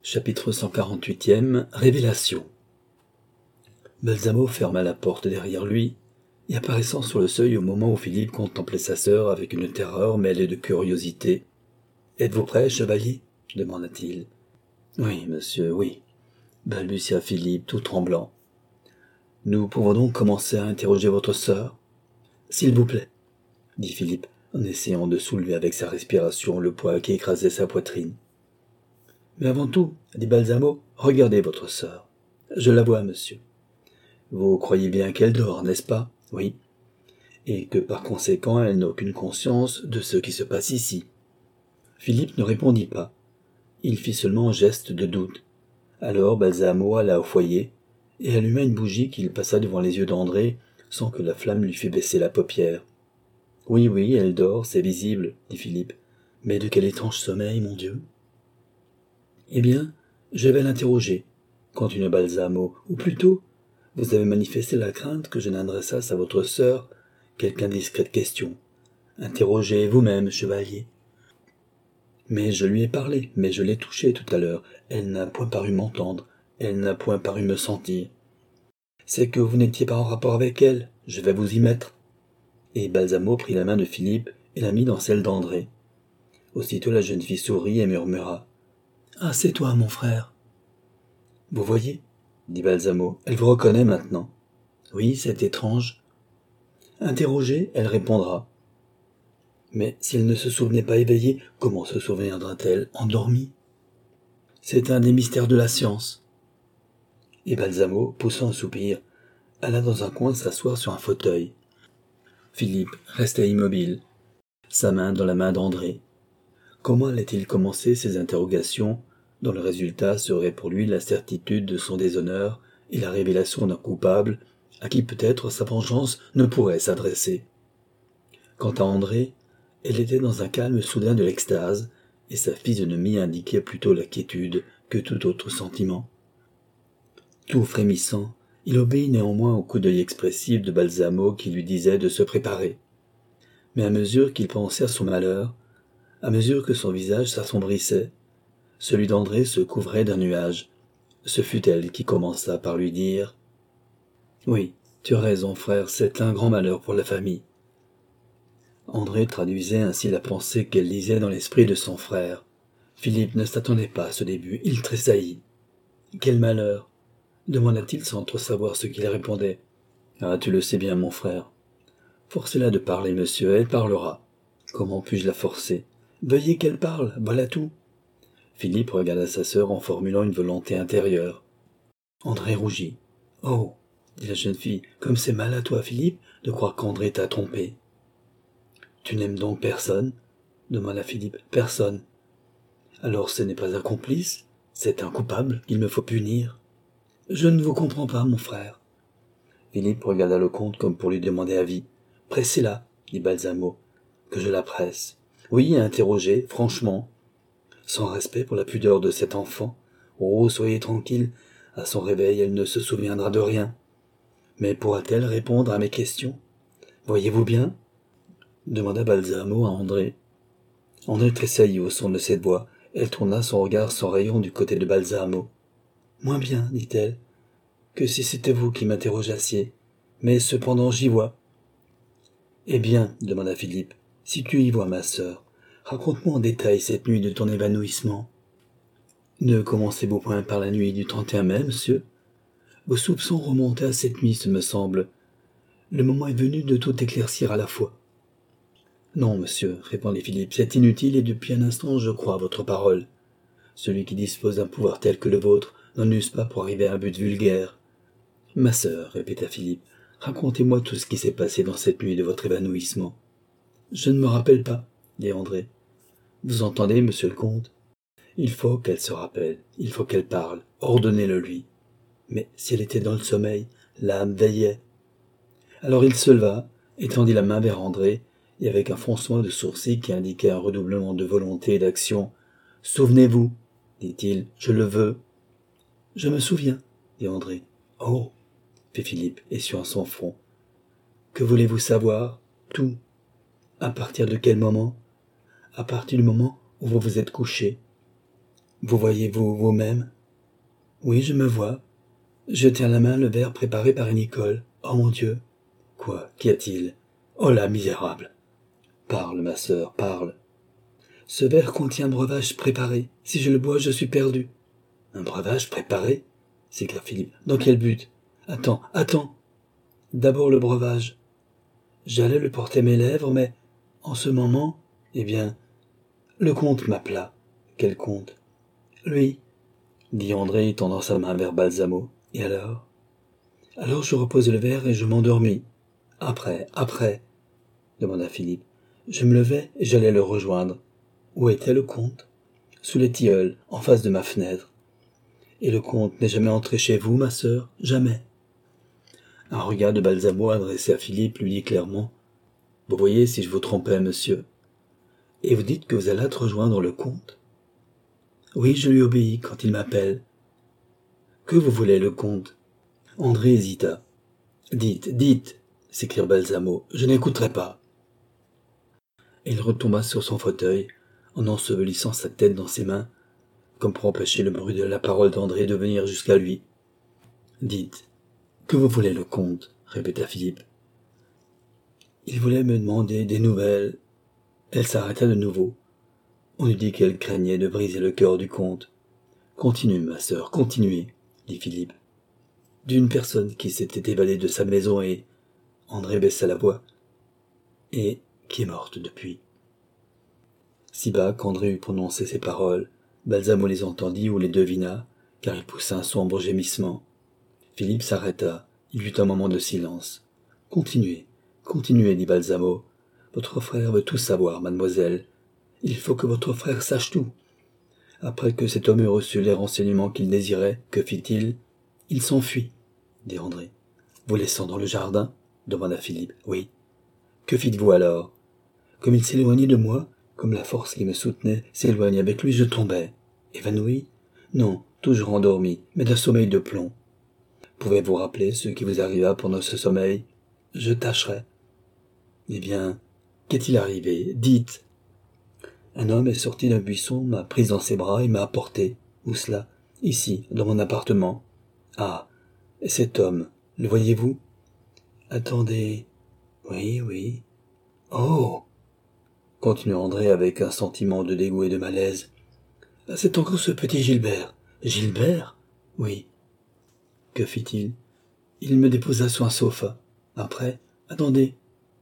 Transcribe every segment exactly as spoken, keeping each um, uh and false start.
Chapitre cent quarante-huitième. Révélation. Balsamo ferma la porte derrière lui, et apparaissant sur le seuil au moment où Philippe contemplait sa sœur avec une terreur mêlée de curiosité. « Êtes-vous prêt, chevalier » demanda-t-il. « Oui, monsieur, oui » balbutia Philippe, tout tremblant. « Nous pouvons donc commencer à interroger votre sœur ?»« S'il vous plaît » dit Philippe, en essayant de soulever avec sa respiration le poids qui écrasait sa poitrine. « Mais avant tout, dit Balsamo, regardez votre sœur. Je la vois, monsieur. Vous croyez bien qu'elle dort, n'est-ce pas ? Oui. Et que par conséquent, elle n'a aucune conscience de ce qui se passe ici. » Philippe ne répondit pas. Il fit seulement un geste de doute. Alors Balsamo alla au foyer et alluma une bougie qu'il passa devant les yeux d'André sans que la flamme lui fît baisser la paupière. « Oui, oui, elle dort, c'est visible, dit Philippe. Mais de quel étrange sommeil, mon Dieu !»« Eh bien, je vais l'interroger, continua Balsamo, ou plutôt, vous avez manifesté la crainte que je n'adressasse à votre sœur quelque indiscrète question. Interrogez vous-même, chevalier. » Mais je lui ai parlé, mais je l'ai touchée tout à l'heure. Elle n'a point paru m'entendre, elle n'a point paru me sentir. C'est que vous n'étiez pas en rapport avec elle, je vais vous y mettre. Et Balsamo prit la main de Philippe et la mit dans celle d'André. Aussitôt la jeune fille sourit et murmura. « Ah, c'est toi, mon frère. »« Vous voyez, dit Balsamo, elle vous reconnaît maintenant. »« Oui, c'est étrange. » »« Interrogée, elle répondra. »« Mais si elle ne se souvenait pas éveillée, comment se souviendra-t-elle endormie ? C'est un des mystères de la science. » Et Balsamo, poussant un soupir, alla dans un coin s'asseoir sur un fauteuil. Philippe restait immobile, sa main dans la main d'André. Comment allait-il commencer ces interrogations, dont le résultat serait pour lui la certitude de son déshonneur et la révélation d'un coupable à qui peut-être sa vengeance ne pourrait s'adresser. Quant à André, elle était dans un calme soudain de l'extase, et sa physionomie indiquait plutôt la quiétude que tout autre sentiment. Tout frémissant, il obéit néanmoins au coup d'œil expressif de Balsamo qui lui disait de se préparer. Mais à mesure qu'il pensait à son malheur, à mesure que son visage s'assombrissait, celui d'André se couvrait d'un nuage. Ce fut elle qui commença par lui dire « Oui, tu as raison, frère, c'est un grand malheur pour la famille. » André traduisait ainsi la pensée qu'elle lisait dans l'esprit de son frère. Philippe ne s'attendait pas à ce début, il tressaillit. « Quel malheur ?» demanda-t-il sans trop savoir ce qu'il répondait. « Ah, tu le sais bien, mon frère. Forcez-la de parler, monsieur, elle parlera. » « Comment puis-je la forcer ? Veuillez qu'elle parle, voilà tout. » Philippe regarda sa sœur en formulant une volonté intérieure. André rougit. « Oh » dit la jeune fille, « comme c'est mal à toi, Philippe, de croire qu'André t'a trompé. »« Tu n'aimes donc personne ?» demanda Philippe. « Personne. »« Alors ce n'est pas un complice, c'est un coupable qu'il me faut punir. »« Je ne vous comprends pas, mon frère. » Philippe regarda le comte comme pour lui demander avis. « Pressez-la, » dit Balsamo. « Que je la presse. » « Oui, interrogez, franchement. » Sans respect pour la pudeur de cet enfant. Oh, soyez tranquille, à son réveil elle ne se souviendra de rien. Mais pourra-t-elle répondre à mes questions ? Voyez-vous bien ? Demanda Balsamo à André. André tressaillit au son de cette voix. Elle tourna son regard sans rayon du côté de Balsamo. « Moins bien, dit-elle, que si c'était vous qui m'interrogassiez. Mais cependant j'y vois. »« Eh bien, demanda Philippe, si tu y vois ma sœur, raconte-moi en détail cette nuit de ton évanouissement. » « Ne commencez-vous point par la nuit du trente et un mai, monsieur ? Vos soupçons remontaient à cette nuit, ce me semble. Le moment est venu de tout éclaircir à la fois. »« Non, monsieur, répondit Philippe, c'est inutile et depuis un instant je crois à votre parole. Celui qui dispose d'un pouvoir tel que le vôtre n'en use pas pour arriver à un but vulgaire. »« Ma sœur, répéta Philippe, racontez-moi tout ce qui s'est passé dans cette nuit de votre évanouissement. »« Je ne me rappelle pas, dit André. »« Vous entendez, monsieur le comte ? Il faut qu'elle se rappelle, il faut qu'elle parle, ordonnez-le lui. » Mais si elle était dans le sommeil, l'âme veillait. Alors il se leva, étendit la main vers André, et avec un froncement de sourcils qui indiquait un redoublement de volonté et d'action, « Souvenez-vous, dit-il, je le veux. »« Je me souviens, dit André. »« Oh, fit Philippe, essuyant son front. Que voulez-vous savoir ? Tout. À partir de quel moment ? À partir du moment où vous vous êtes couché. » Vous voyez-vous vous-même? Oui, je me vois. Je tiens à la main le verre préparé par Nicole. Oh mon Dieu! Quoi? Qu'y a-t-il? Oh là, misérable! Parle, ma sœur, parle. Ce verre contient un breuvage préparé. Si je le bois, je suis perdu. Un breuvage préparé? S'écria Philippe. Dans quel but? Attends, attends. D'abord le breuvage. J'allais le porter à mes lèvres, mais, en ce moment, eh bien, le comte m'appela. Quel comte? Lui, dit André, tendant sa main vers Balsamo. Et alors? Alors je reposai le verre et je m'endormis. Après, après, demanda Philippe. Je me levai et j'allais le rejoindre. Où était le comte? Sous les tilleuls, en face de ma fenêtre. Et le comte n'est jamais entré chez vous, ma sœur? Jamais. Un regard de Balsamo adressé à Philippe lui dit clairement: Vous voyez si je vous trompais, monsieur. Et vous dites que vous allâtes rejoindre le comte? Oui, je lui obéis quand il m'appelle. Que vous voulez, le comte? André hésita. Dites, dites, s'écria Balsamo, je n'écouterai pas. Et il retomba sur son fauteuil, en ensevelissant sa tête dans ses mains, comme pour empêcher le bruit de la parole d'André de venir jusqu'à lui. Dites, que vous voulez, le comte? Répéta Philippe. Il voulait me demander des nouvelles. Elle s'arrêta de nouveau. On eût dit qu'elle craignait de briser le cœur du comte. Continue, ma sœur, continuez, dit Philippe. D'une personne qui s'était évadée de sa maison et... André baissa la voix. Et qui est morte depuis. Si bas qu'André eut prononcé ces paroles, Balsamo les entendit ou les devina, car il poussa un sombre gémissement. Philippe s'arrêta. Il eut un moment de silence. Continuez, continuez, dit Balsamo. Votre frère veut tout savoir, mademoiselle. Il faut que votre frère sache tout. Après que cet homme eut reçu les renseignements qu'il désirait, que fit-il? Il s'enfuit, dit André. Vous laissant dans le jardin? Demanda Philippe. Oui. Que fîtes-vous alors? Comme il s'éloignait de moi, comme la force qui me soutenait s'éloignait avec lui, je tombai. Évanoui? Non, toujours endormi, mais d'un sommeil de plomb. Pouvez-vous rappeler ce qui vous arriva pendant ce sommeil? Je tâcherai. Eh bien, qu'est-il arrivé? Dites. Un homme est sorti d'un buisson, m'a prise dans ses bras et m'a apporté. Où cela? Ici, dans mon appartement. Ah, et cet homme, le voyez-vous? Attendez. Oui, oui. Oh! Continua André avec un sentiment de dégoût et de malaise. C'est encore ce petit Gilbert. Gilbert? Oui. Que fit-il? Il me déposa sur un sofa. Après, attendez.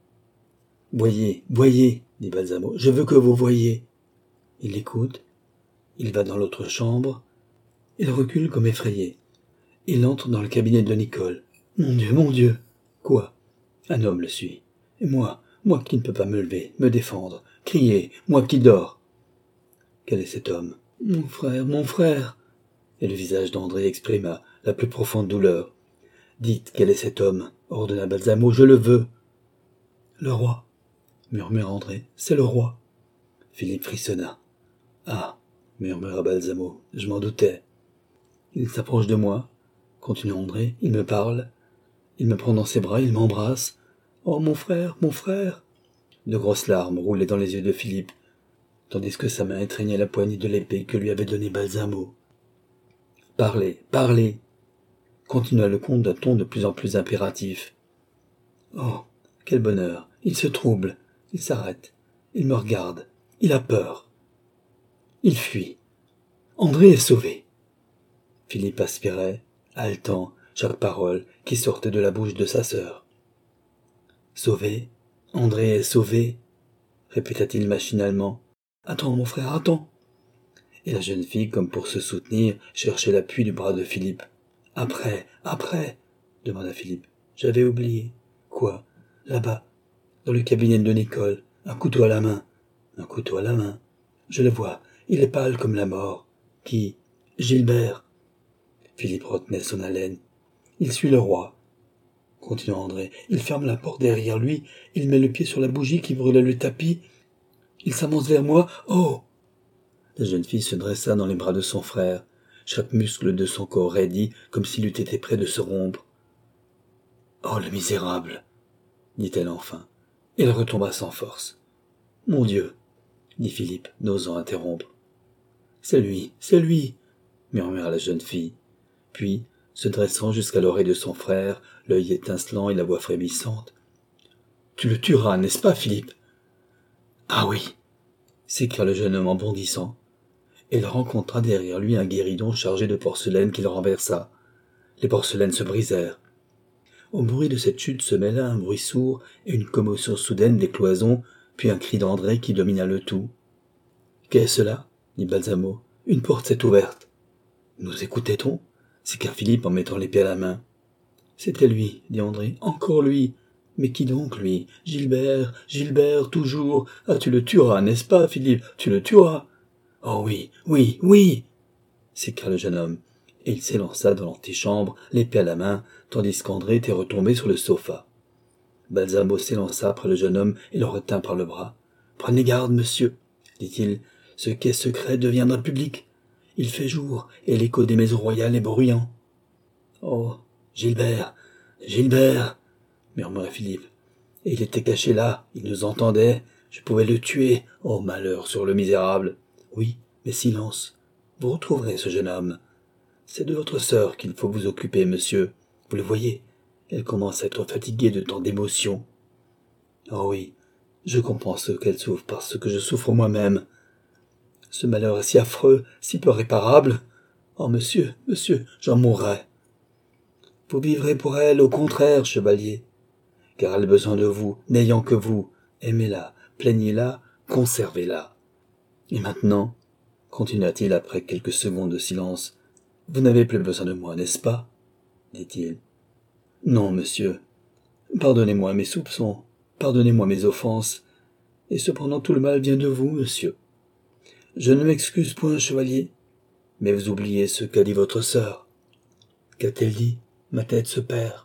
Voyez, voyez, dit Balsamo, je veux que vous voyiez. Il écoute. Il va dans l'autre chambre. Il recule comme effrayé. Il entre dans le cabinet de Nicole. Mon Dieu, mon Dieu! Quoi? Un homme le suit. Et moi, moi qui ne peux pas me lever, me défendre, crier, moi qui dors. Quel est cet homme? Mon frère, mon frère! Et le visage d'André exprima la plus profonde douleur. Dites, quel est cet homme? Ordonna Balsamo, je le veux. Le roi, murmura André, c'est le roi. Philippe frissonna. Ah, murmura Balsamo, je m'en doutais. Il s'approche de moi, continua André, il me parle, il me prend dans ses bras, il m'embrasse. Oh, mon frère, mon frère! De grosses larmes roulaient dans les yeux de Philippe, tandis que sa main étreignait la poignée de l'épée que lui avait donnée Balsamo. Parlez, parlez! Continua le comte d'un ton de plus en plus impératif. Oh, quel bonheur! Il se trouble, il s'arrête, il me regarde, il a peur. Il fuit. André est sauvé. Philippe aspirait, haletant, chaque parole qui sortait de la bouche de sa sœur. Sauvé? André est sauvé? Répéta-t-il machinalement. Attends, mon frère, attends. Et la jeune fille, comme pour se soutenir, cherchait l'appui du bras de Philippe. Après, après, demanda Philippe. J'avais oublié. Quoi? Là-bas, dans le cabinet de Nicole, un couteau à la main. Un couteau à la main. Je le vois, il est pâle comme la mort. Qui? Gilbert. Philippe retenait son haleine. Il suit le roi, continua André. Il ferme la porte derrière lui, il met le pied sur la bougie qui brûlait le tapis. Il s'avance vers moi. Oh! La jeune fille se dressa dans les bras de son frère, chaque muscle de son corps raidi comme s'il eût été près de se rompre. Oh, le misérable! dit-elle enfin. Elle retomba sans force. Mon Dieu! dit Philippe, n'osant interrompre. c'est lui, c'est lui, murmura la jeune fille. Puis, se dressant jusqu'à l'oreille de son frère, l'œil étincelant et la voix frémissante. « Tu le tueras, n'est-ce pas, Philippe ?»« Ah oui !» s'écria le jeune homme en bondissant. Et il rencontra derrière lui un guéridon chargé de porcelaine qu'il renversa. Les porcelaines se brisèrent. Au bruit de cette chute se mêla un bruit sourd et une commotion soudaine des cloisons, puis un cri d'André qui domina le tout. « Qu'est-ce là ?» dit Balsamo. « Une porte s'est ouverte. » Nous écoutait-on ? S'écria Philippe en mettant l'épée à la main. « C'était lui, » dit André. « Encore lui. Mais qui donc, lui ? Gilbert, Gilbert, toujours. Ah, tu le tueras, n'est-ce pas, Philippe ? Tu le tueras. »« Oh oui, oui, oui !» s'écria le jeune homme, et il s'élança dans l'antichambre, l'épée à la main, tandis qu'André était retombé sur le sofa. Balsamo s'élança après le jeune homme et le retint par le bras. « Prenez garde, monsieur, dit-il, ce qui est secret deviendra public. Il fait jour, et l'écho des maisons royales est bruyant. »« Oh, Gilbert, Gilbert !» murmurait Philippe. « Et il était caché là, il nous entendait, je pouvais le tuer. Oh, malheur sur le misérable !»« Oui, mais silence, vous retrouverez ce jeune homme. C'est de votre sœur qu'il faut vous occuper, monsieur. Vous le voyez, elle commence à être fatiguée de tant d'émotions. Oh oui, je comprends ce qu'elle souffre parce que je souffre moi-même. Ce malheur est si affreux, si peu réparable. Oh, monsieur, monsieur, j'en mourrai. Vous vivrez pour elle, au contraire, chevalier, car elle a besoin de vous, n'ayant que vous. Aimez-la, plaignez-la, conservez-la. Et maintenant, continua-t-il après quelques secondes de silence, vous n'avez plus besoin de moi, n'est-ce pas ? Dit-il. Non, monsieur. Pardonnez-moi mes soupçons, pardonnez-moi mes offenses, et cependant tout le mal vient de vous, monsieur. Je ne m'excuse point, chevalier, mais vous oubliez ce qu'a dit votre sœur. Qu'a-t-elle dit ? Ma tête se perd.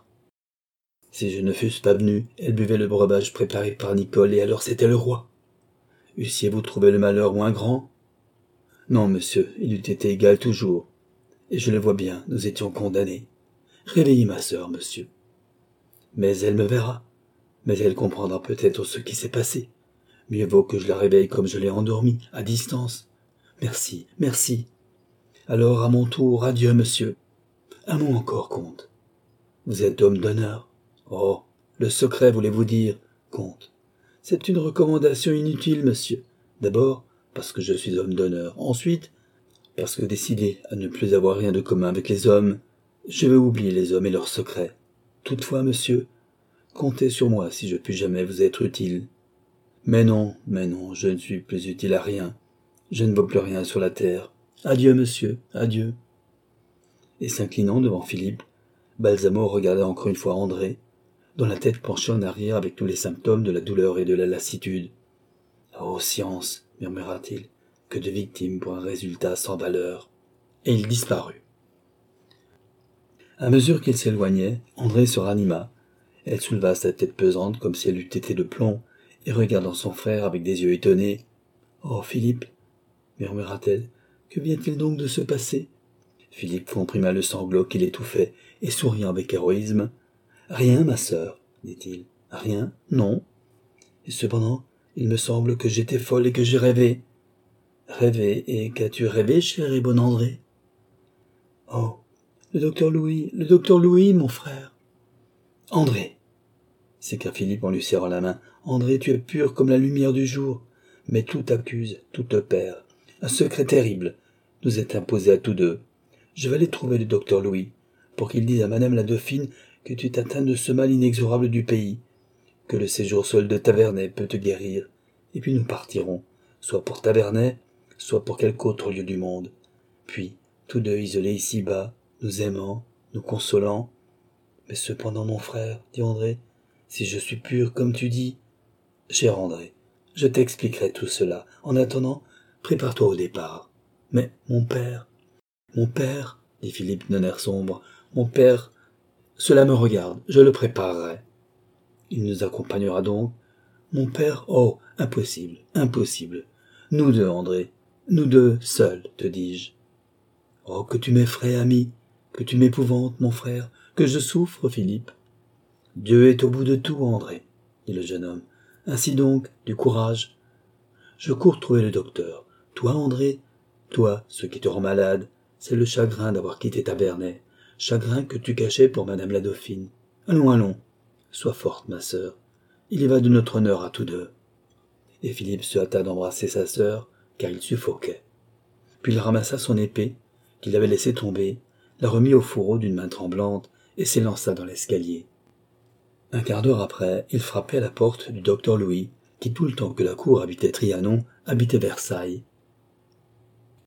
Si je ne fusse pas venu, elle buvait le breuvage préparé par Nicole, et alors c'était le roi. Eussiez-vous trouvé le malheur moins grand ? Non, monsieur, il eût été égal toujours. Et je le vois bien, nous étions condamnés. Réveillez ma sœur, monsieur. Mais elle me verra. Mais elle comprendra peut-être ce qui s'est passé. Mieux vaut que je la réveille comme je l'ai endormie, à distance. Merci, merci. Alors, à mon tour, adieu, monsieur. Un mot encore, comte. Vous êtes homme d'honneur. Oh, le secret, voulez-vous dire, comte. C'est une recommandation inutile, monsieur. D'abord, parce que je suis homme d'honneur. Ensuite, parce que décidé à ne plus avoir rien de commun avec les hommes, je veux oublier les hommes et leurs secrets. Toutefois, monsieur, comptez sur moi si je puis jamais vous être utile. Mais non, mais non, je ne suis plus utile à rien. Je ne vaux plus rien sur la terre. Adieu, monsieur, adieu. Et s'inclinant devant Philippe, Balsamo regarda encore une fois André, dont la tête penchait en arrière avec tous les symptômes de la douleur et de la lassitude. « Oh, science !» murmura-t-il, « que de victimes pour un résultat sans valeur !» Et il disparut. À mesure qu'il s'éloignait, André se ranima. Elle souleva sa tête pesante comme si elle eût été de plomb, et regardant son frère avec des yeux étonnés. « Oh, Philippe !» murmura-t-elle, « que vient-il donc de se passer ?» Philippe comprima le sanglot qui l'étouffait, et souriant avec héroïsme. « Rien, ma sœur, dit-il. « Rien, non. Et cependant, il me semble que j'étais folle et que j'ai rêvé. »« Rêvé, et qu'as-tu rêvé, cher et bon André ?»« Oh, le docteur Louis, le docteur Louis, mon frère. »« André !» s'écria Philippe en lui serrant la main. « André, tu es pur comme la lumière du jour. Mais tout t'accuse, tout te perd. Un secret terrible nous est imposé à tous deux. Je vais aller trouver le docteur Louis, pour qu'il dise à madame la dauphine que tu t'atteins de ce mal inexorable du pays, que le séjour seul de Tavernay peut te guérir, et puis nous partirons, soit pour Tavernay, soit pour quelque autre lieu du monde. Puis, tous deux isolés ici-bas, nous aimant, nous consolant. Mais cependant, mon frère, dit André, si je suis pur comme tu dis, cher André, je t'expliquerai tout cela. En attendant, prépare-toi au départ. Mais, mon père, mon père, dit Philippe d'un air sombre, mon père, cela me regarde, je le préparerai. Il nous accompagnera donc. Mon père, oh, impossible, impossible. Nous deux, André, nous deux, seuls, te dis-je. Oh, que tu m'effraies, ami, que tu m'épouvantes, mon frère, que je souffre, Philippe. Dieu est au bout de tout, André, dit le jeune homme. Ainsi donc, du courage. Je cours trouver le docteur. Toi, André, Toi, ce qui te rend malade, c'est le chagrin d'avoir quitté Tavernet, chagrin que tu cachais pour madame la dauphine. Allons, allons, sois forte, ma sœur, il y va de notre honneur à tous deux. » Et Philippe se hâta d'embrasser sa sœur, car il suffoquait. Puis il ramassa son épée, qu'il avait laissée tomber, la remit au fourreau d'une main tremblante, et s'élança dans l'escalier. Un quart d'heure après, il frappait à la porte du docteur Louis, qui tout le temps que la cour habitait Trianon, habitait Versailles,